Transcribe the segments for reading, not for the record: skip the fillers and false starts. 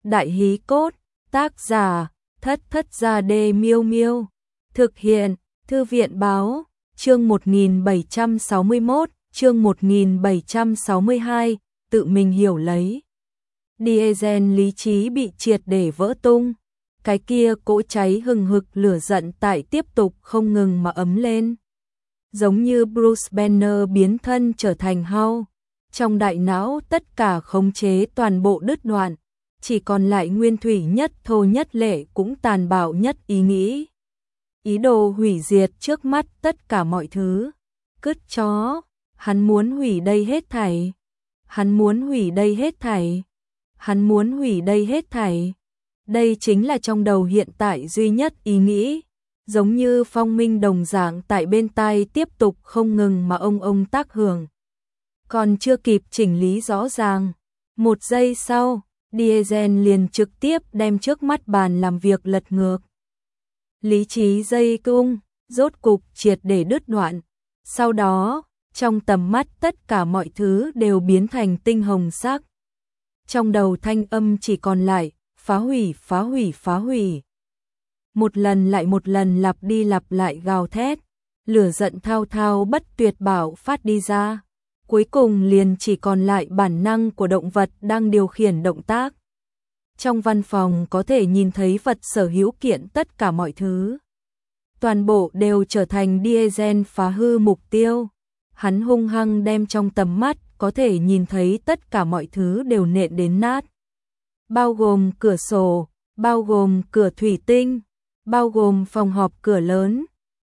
Đại hí cốt, tác giả, Thất Thất Gia Đê Miêu Miêu. Thực hiện, Thư viện báo, chương 1761, chương 1762, tự mình hiểu lấy. Diesel lý trí bị triệt để vỡ tung. Cái kia cỗ cháy hừng hực lửa giận tại tiếp tục không ngừng mà ấm lên. Giống như Bruce Banner biến thân trở thành Hulk. Trong đại não tất cả khống chế toàn bộ đứt đoạn. Chỉ còn lại nguyên thủy nhất thô nhất lệ cũng tàn bạo nhất ý nghĩ. Ý đồ hủy diệt trước mắt tất cả mọi thứ. Cứt chó, hắn muốn hủy đây hết thảy. Hắn muốn hủy đây hết thảy. Hắn muốn hủy đây hết thảy. Đây chính là trong đầu hiện tại duy nhất ý nghĩ. Giống như phong minh đồng dạng tại bên tai tiếp tục không ngừng mà ông tác hưởng. Còn chưa kịp chỉnh lý rõ ràng. Một giây sau, Diesel liền trực tiếp đem trước mắt bàn làm việc lật ngược. Lý trí dây cung, rốt cục triệt để đứt đoạn. Sau đó, trong tầm mắt tất cả mọi thứ đều biến thành tinh hồng sắc. Trong đầu thanh âm chỉ còn lại, phá hủy, phá hủy, phá hủy. Một lần lại một lần lặp đi lặp lại gào thét, lửa giận thao thao bất tuyệt bạo phát đi ra. Cuối cùng liền chỉ còn lại bản năng của động vật đang điều khiển động tác. Trong văn phòng có thể nhìn thấy vật sở hữu kiện tất cả mọi thứ. Toàn bộ đều trở thành Diesel phá hư mục tiêu. Hắn hung hăng đem trong tầm mắt có thể nhìn thấy tất cả mọi thứ đều nện đến nát. Bao gồm cửa sổ, bao gồm cửa thủy tinh, bao gồm phòng họp cửa lớn.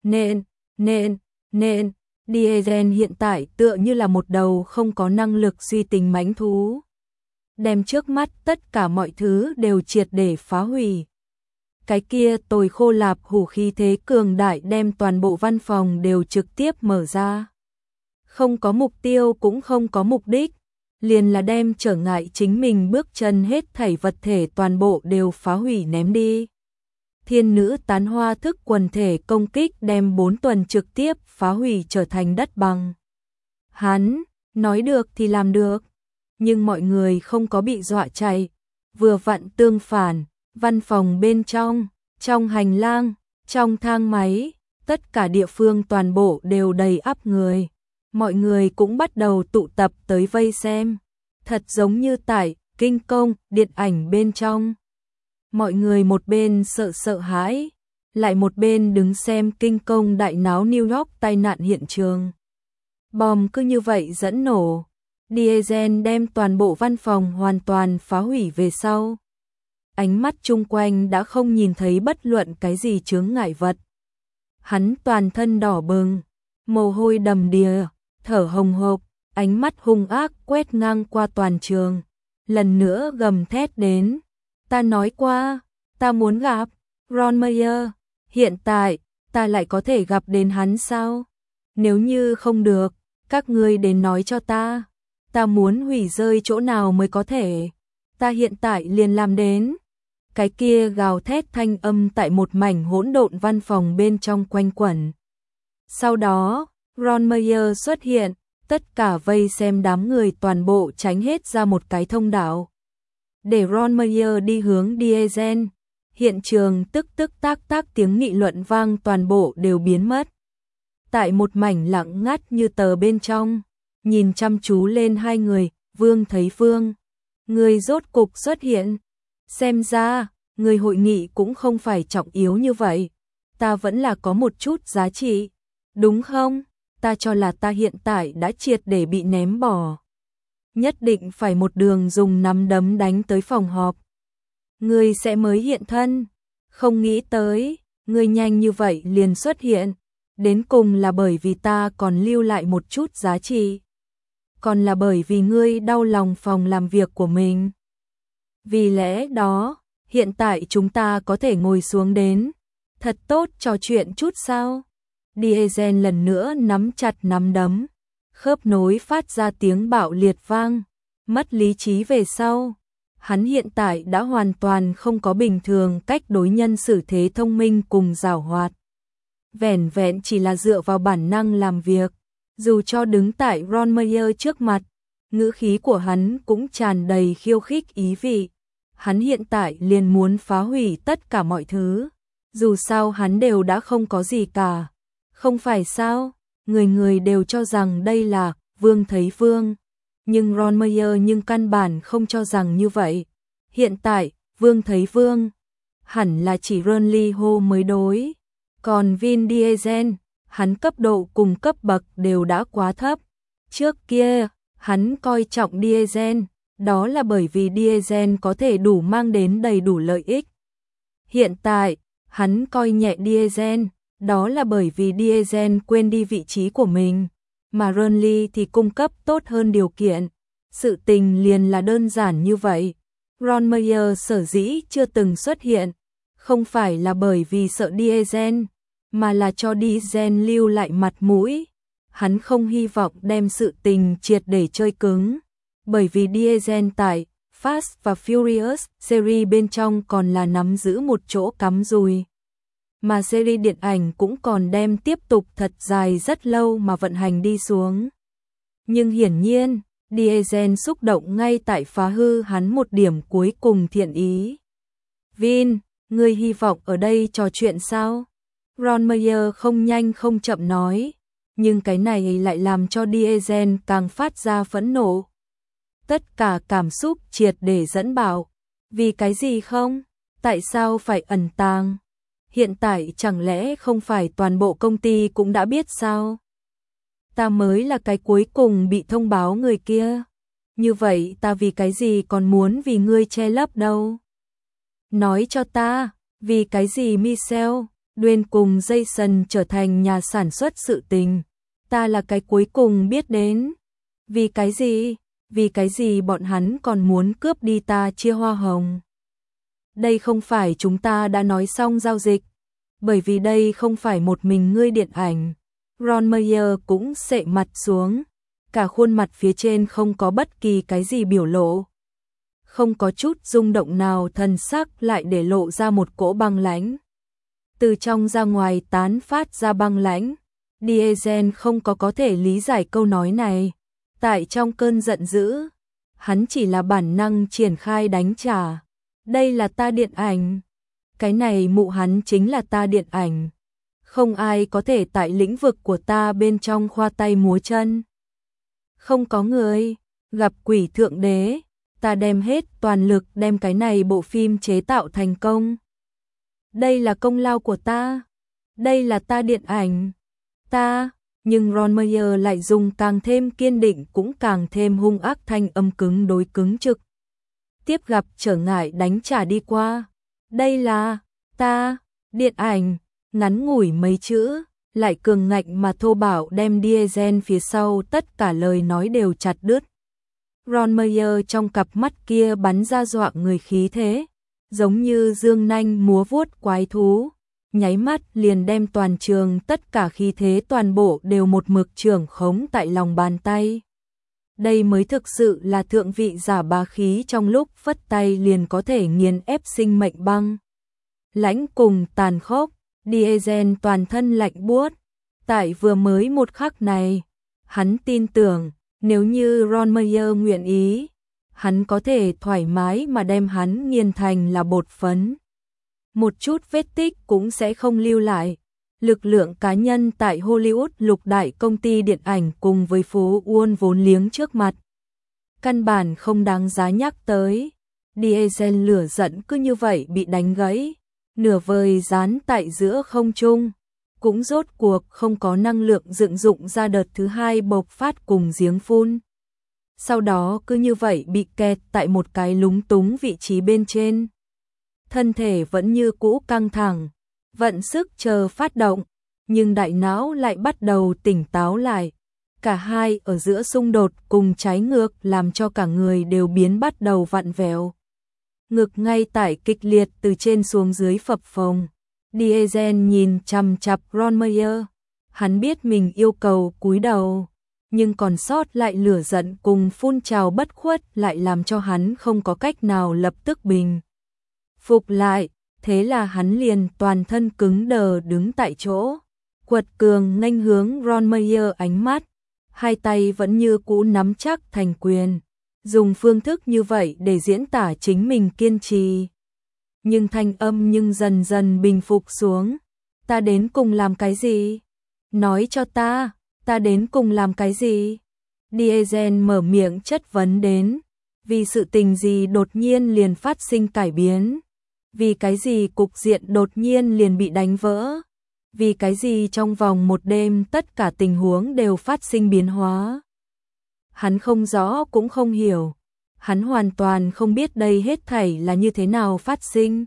Nện. Diesel hiện tại tựa như là một đầu không có năng lực suy tính mãnh thú. Đem trước mắt tất cả mọi thứ đều triệt để phá hủy. Cái kia tồi khô lạp hủ khí thế cường đại đem toàn bộ văn phòng đều trực tiếp mở ra. Không có mục tiêu cũng không có mục đích, liền là đem trở ngại chính mình bước chân hết thảy vật thể toàn bộ đều phá hủy ném đi. Thiên nữ tán hoa thức quần thể công kích đem 4 tuần trực tiếp phá hủy trở thành đất bằng. Hắn, nói được thì làm được, nhưng mọi người không có bị dọa chạy. Vừa vặn tương phản, văn phòng bên trong hành lang, trong thang máy, tất cả địa phương toàn bộ đều đầy ắp người. Mọi người cũng bắt đầu tụ tập tới vây xem. Thật giống như tại kinh công, điện ảnh bên trong. Mọi người một bên sợ hãi, lại một bên đứng xem kinh công đại náo New York tai nạn hiện trường. Bom cứ như vậy dẫn nổ. Diesel đem toàn bộ văn phòng hoàn toàn phá hủy về sau. Ánh mắt chung quanh đã không nhìn thấy bất luận cái gì chướng ngại vật. Hắn toàn thân đỏ bừng, mồ hôi đầm đìa, thở hồng hộc, ánh mắt hung ác quét ngang qua toàn trường. Lần nữa gầm thét đến. Ta nói qua, ta muốn gặp Ron Meyer. Hiện tại, ta lại có thể gặp đến hắn sao? Nếu như không được, các ngươi đến nói cho ta. Ta muốn hủy rơi chỗ nào mới có thể. Ta hiện tại liền làm đến. Cái kia gào thét thanh âm tại một mảnh hỗn độn văn phòng bên trong quanh quẩn. Sau đó, Ron Meyer xuất hiện, tất cả vây xem đám người toàn bộ tránh hết ra một cái thông đạo. Để Ron Meyer đi hướng Diesel. Hiện trường tức tác tiếng nghị luận vang toàn bộ đều biến mất. Tại một mảnh lặng ngắt như tờ bên trong, nhìn chăm chú lên hai người, Vương thấy Vương. Người rốt cục xuất hiện. Xem ra, người hội nghị cũng không phải trọng yếu như vậy. Ta vẫn là có một chút giá trị. Đúng không? Ta cho là ta hiện tại đã triệt để bị ném bỏ. Nhất định phải một đường dùng nắm đấm đánh tới phòng họp. Ngươi sẽ mới hiện thân. Không nghĩ tới, ngươi nhanh như vậy liền xuất hiện. Đến cùng là bởi vì ta còn lưu lại một chút giá trị. Còn là bởi vì ngươi đau lòng phòng làm việc của mình. Vì lẽ đó, hiện tại chúng ta có thể ngồi xuống đến. Thật tốt trò chuyện chút sao? Diesel lần nữa nắm chặt nắm đấm. Khớp nối phát ra tiếng bạo liệt vang. Mất lý trí về sau. Hắn hiện tại đã hoàn toàn không có bình thường cách đối nhân xử thế thông minh cùng giảo hoạt. Vẻn vẹn chỉ là dựa vào bản năng làm việc. Dù cho đứng tại Ron Meyer trước mặt, ngữ khí của hắn cũng tràn đầy khiêu khích ý vị. hắn hiện tại liền muốn phá hủy tất cả mọi thứ. Dù sao hắn đều đã không có gì cả. Không phải sao? Người người đều cho rằng đây là Vương thấy Vương. Nhưng Ron Meyer nhưng căn bản không cho rằng như vậy. Hiện tại, Vương thấy Vương hẳn là chỉ Ron Lee Ho mới đối. Còn Vin Diesel, hắn cấp độ cùng cấp bậc đều đã quá thấp. Trước kia, hắn coi trọng Diesel, đó là bởi vì Diesel có thể đủ mang đến đầy đủ lợi ích. Hiện tại, hắn coi nhẹ Diesel, đó là bởi vì Diesel quên đi vị trí của mình, mà Ron Lee thì cung cấp tốt hơn điều kiện. Sự tình liền là đơn giản như vậy. Ron Meyer sở dĩ chưa từng xuất hiện, không phải là bởi vì sợ Diesel, mà là cho Diesel lưu lại mặt mũi. Hắn không hy vọng đem sự tình triệt để chơi cứng, bởi vì Diesel tại Fast và Furious series bên trong còn là nắm giữ một chỗ cắm rùi. Mà series điện ảnh cũng còn đem tiếp tục thật dài rất lâu mà vận hành đi xuống. Nhưng hiển nhiên, Diesel xúc động ngay tại phá hư hắn một điểm cuối cùng thiện ý. Vin, ngươi hy vọng ở đây trò chuyện sao? Ron Meyer không nhanh không chậm nói, nhưng cái này lại làm cho Diesel càng phát ra phẫn nộ. Tất cả cảm xúc triệt để dẫn bảo. Vì cái gì không? Tại sao phải ẩn tàng? Hiện tại chẳng lẽ không phải toàn bộ công ty cũng đã biết sao? Ta mới là cái cuối cùng bị thông báo người kia. Như vậy ta vì cái gì còn muốn vì ngươi che lấp đâu? Nói cho ta, vì cái gì Michelle, Dwayne cùng Jason trở thành nhà sản xuất sự tình? Ta là cái cuối cùng biết đến. Vì cái gì? Vì cái gì bọn hắn còn muốn cướp đi ta chia hoa hồng? Đây không phải chúng ta đã nói xong giao dịch. Bởi vì đây không phải một mình ngươi điện ảnh. Ron Meyer cũng sệ mặt xuống. Cả khuôn mặt phía trên không có bất kỳ cái gì biểu lộ. Không có chút rung động nào, thần sắc lại để lộ ra một cỗ băng lãnh. Từ trong ra ngoài tán phát ra băng lãnh. Diesel không có thể lý giải câu nói này. Tại trong cơn giận dữ, hắn chỉ là bản năng triển khai đánh trả. Đây là ta điện ảnh. Cái này mụ hắn chính là ta điện ảnh. Không ai có thể tại lĩnh vực của ta bên trong khoa tay múa chân. Không có người, gặp quỷ thượng đế, ta đem hết toàn lực đem cái này bộ phim chế tạo thành công. Đây là công lao của ta. Đây là ta điện ảnh. Ta, nhưng Ron Meyer lại dùng càng thêm kiên định cũng càng thêm hung ác thanh âm cứng đối cứng trực. Tiếp gặp trở ngại đánh trả đi qua. Đây là ta, điện ảnh, ngắn ngủi mấy chữ, lại cường ngạnh mà thô bạo đem Diesel phía sau tất cả lời nói đều chặt đứt. Ron Meyer trong cặp mắt kia bắn ra dọa người khí thế, giống như dương nanh múa vuốt quái thú, nháy mắt liền đem toàn trường tất cả khí thế toàn bộ đều một mực trưởng khống tại lòng bàn tay. Đây mới thực sự là thượng vị giả bá khí, trong lúc phất tay liền có thể nghiền ép sinh mệnh băng. Lãnh cùng tàn khốc, Diesel toàn thân lạnh buốt. Tại vừa mới một khắc này, hắn tin tưởng, nếu như Ron Meyer nguyện ý, hắn có thể thoải mái mà đem hắn nghiền thành là bột phấn. Một chút vết tích cũng sẽ không lưu lại. Lực lượng cá nhân tại Hollywood lục đại công ty điện ảnh cùng với phố Wall vốn liếng trước mặt. Căn bản không đáng giá nhắc tới. Diesel lửa giận cứ như vậy bị đánh gãy, nửa vời dán tại giữa không trung. Cũng rốt cuộc không có năng lượng dựng dụng ra đợt thứ hai bộc phát cùng giếng phun. Sau đó cứ như vậy bị kẹt tại một cái lúng túng vị trí bên trên. Thân thể vẫn như cũ căng thẳng, vận sức chờ phát động, nhưng đại não lại bắt đầu tỉnh táo lại. Cả hai ở giữa xung đột cùng trái ngược làm cho cả người đều biến bắt đầu vặn vẹo. Ngực ngay tại kịch liệt từ trên xuống dưới phập phồng. Diesel nhìn chằm chằm Ron Meyer. Hắn biết mình yêu cầu cúi đầu, nhưng còn sót lại lửa giận cùng phun trào bất khuất lại làm cho hắn không có cách nào lập tức bình phục lại. Thế là hắn liền toàn thân cứng đờ đứng tại chỗ, quật cường nghênh hướng Ron Meyer ánh mắt, hai tay vẫn như cũ nắm chắc thành quyền, dùng phương thức như vậy để diễn tả chính mình kiên trì. Nhưng thanh âm dần dần bình phục xuống. Ta đến cùng làm cái gì? Nói cho ta đến cùng làm cái gì? Diesel mở miệng chất vấn đến. Vì sự tình gì đột nhiên liền phát sinh cải biến? Vì cái gì cục diện đột nhiên liền bị đánh vỡ? Vì cái gì trong vòng một đêm tất cả tình huống đều phát sinh biến hóa? Hắn không rõ cũng không hiểu. Hắn hoàn toàn không biết đây hết thảy là như thế nào phát sinh.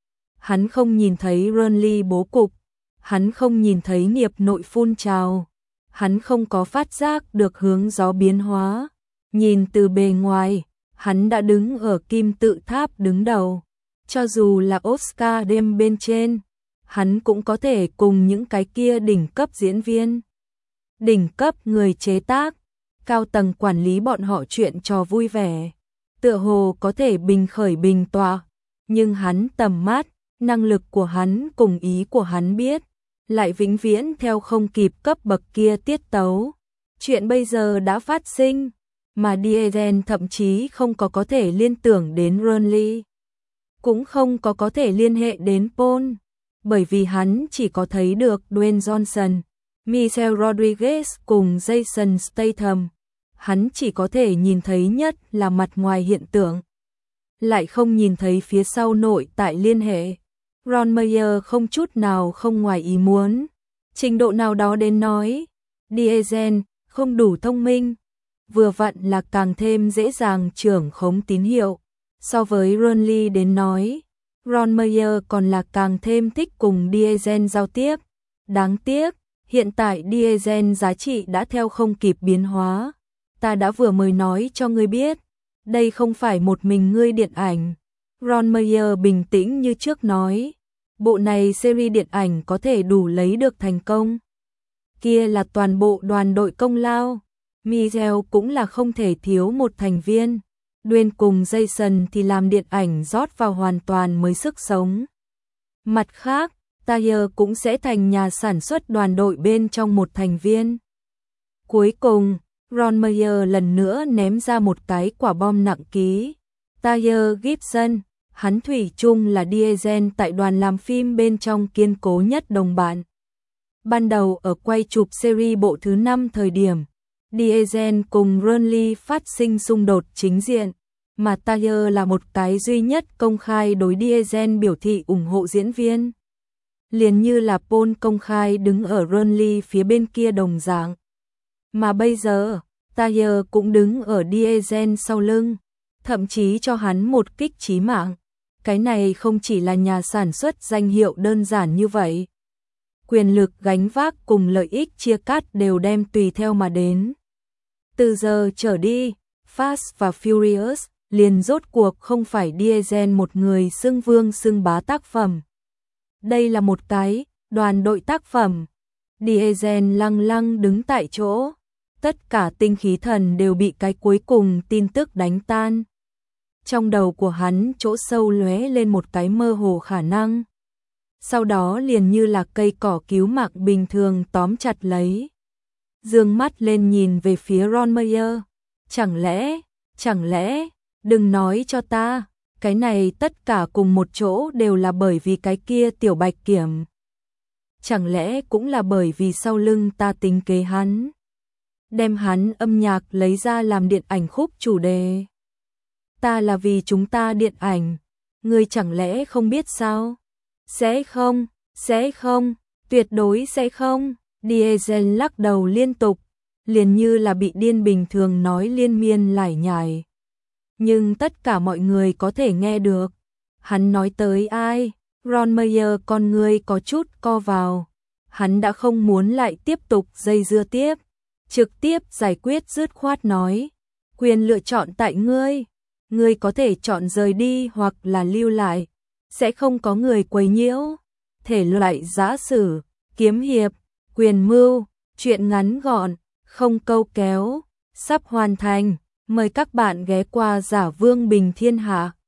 Hắn không nhìn thấy Renly bố cục. Hắn không nhìn thấy nghiệp nội phun trào. Hắn không có phát giác được hướng gió biến hóa. Nhìn từ bề ngoài, hắn đã đứng ở kim tự tháp đứng đầu. Cho dù là Oscar đêm bên trên, hắn cũng có thể cùng những cái kia đỉnh cấp diễn viên, đỉnh cấp người chế tác, cao tầng quản lý bọn họ chuyện trò vui vẻ, tựa hồ có thể bình khởi bình tọa, nhưng hắn tầm mắt, năng lực của hắn cùng ý của hắn biết, lại vĩnh viễn theo không kịp cấp bậc kia tiết tấu. Chuyện bây giờ đã phát sinh, mà Diesel thậm chí không có thể liên tưởng đến Renly, cũng không có thể liên hệ đến Paul, bởi vì hắn chỉ có thấy được Dwayne Johnson, Michelle Rodriguez cùng Jason Statham. Hắn chỉ có thể nhìn thấy nhất là mặt ngoài hiện tượng, lại không nhìn thấy phía sau nội tại liên hệ. Ron Meyer không chút nào không ngoài ý muốn. Trình độ nào đó đến nói, Diesel không đủ thông minh, vừa vặn là càng thêm dễ dàng trưởng khống tín hiệu. So với Renly đến nói, Ron Meyer còn là càng thêm thích cùng Diesel giao tiếp. Đáng tiếc, hiện tại Diesel giá trị đã theo không kịp biến hóa. Ta đã vừa mới nói cho ngươi biết, đây không phải một mình ngươi điện ảnh. Ron Meyer bình tĩnh như trước nói, bộ này series điện ảnh có thể đủ lấy được thành công. Kia là toàn bộ đoàn đội công lao. Michelle cũng là không thể thiếu một thành viên. Dwayne cùng Jason thì làm điện ảnh rót vào hoàn toàn mới sức sống. Mặt khác, Taylor cũng sẽ thành nhà sản xuất đoàn đội bên trong một thành viên. Cuối cùng, Ron Meyer lần nữa ném ra một cái quả bom nặng ký. Taylor Gibson, hắn thủy chung là Diesel tại đoàn làm phim bên trong kiên cố nhất đồng bạn. Ban đầu ở quay chụp series bộ thứ 5 thời điểm, Diesel cùng Renly phát sinh xung đột chính diện, mà Taylor là một cái duy nhất công khai đối Diesel biểu thị ủng hộ diễn viên. Liền như là Paul công khai đứng ở Renly phía bên kia đồng dạng. Mà bây giờ, Taylor cũng đứng ở Diesel sau lưng, thậm chí cho hắn một kích chí mạng. Cái này không chỉ là nhà sản xuất danh hiệu đơn giản như vậy. Quyền lực gánh vác cùng lợi ích chia cắt đều đem tùy theo mà đến. Từ giờ trở đi, Fast và Furious liền rốt cuộc không phải Diesel một người xưng vương xưng bá tác phẩm. Đây là một cái đoàn đội tác phẩm. Diesel lăng lăng đứng tại chỗ. Tất cả tinh khí thần đều bị cái cuối cùng tin tức đánh tan. Trong đầu của hắn chỗ sâu lóe lên một cái mơ hồ khả năng. Sau đó liền như là cây cỏ cứu mạng bình thường tóm chặt lấy. Dương mắt lên nhìn về phía Ron Meyer. Chẳng lẽ, đừng nói cho ta, cái này tất cả cùng một chỗ đều là bởi vì cái kia tiểu bạch kiểm. Chẳng lẽ cũng là bởi vì sau lưng ta tính kế hắn. Đem hắn âm nhạc lấy ra làm điện ảnh khúc chủ đề. Ta là vì chúng ta điện ảnh, ngươi chẳng lẽ không biết sao? Sẽ không, tuyệt đối sẽ không. Diesel lắc đầu liên tục, liền như là bị điên bình thường nói liên miên lải nhải. Nhưng tất cả mọi người có thể nghe được. Hắn nói tới ai? Ron Meyer con ngươi có chút co vào. Hắn đã không muốn lại tiếp tục dây dưa tiếp. Trực tiếp giải quyết dứt khoát nói. Quyền lựa chọn tại ngươi. Ngươi có thể chọn rời đi hoặc là lưu lại. Sẽ không có người quấy nhiễu. Thể loại giã sử, kiếm hiệp, quyền mưu, truyện ngắn gọn, không câu kéo. Sắp hoàn thành. Mời các bạn ghé qua Giả Vương Bình Thiên Hạ.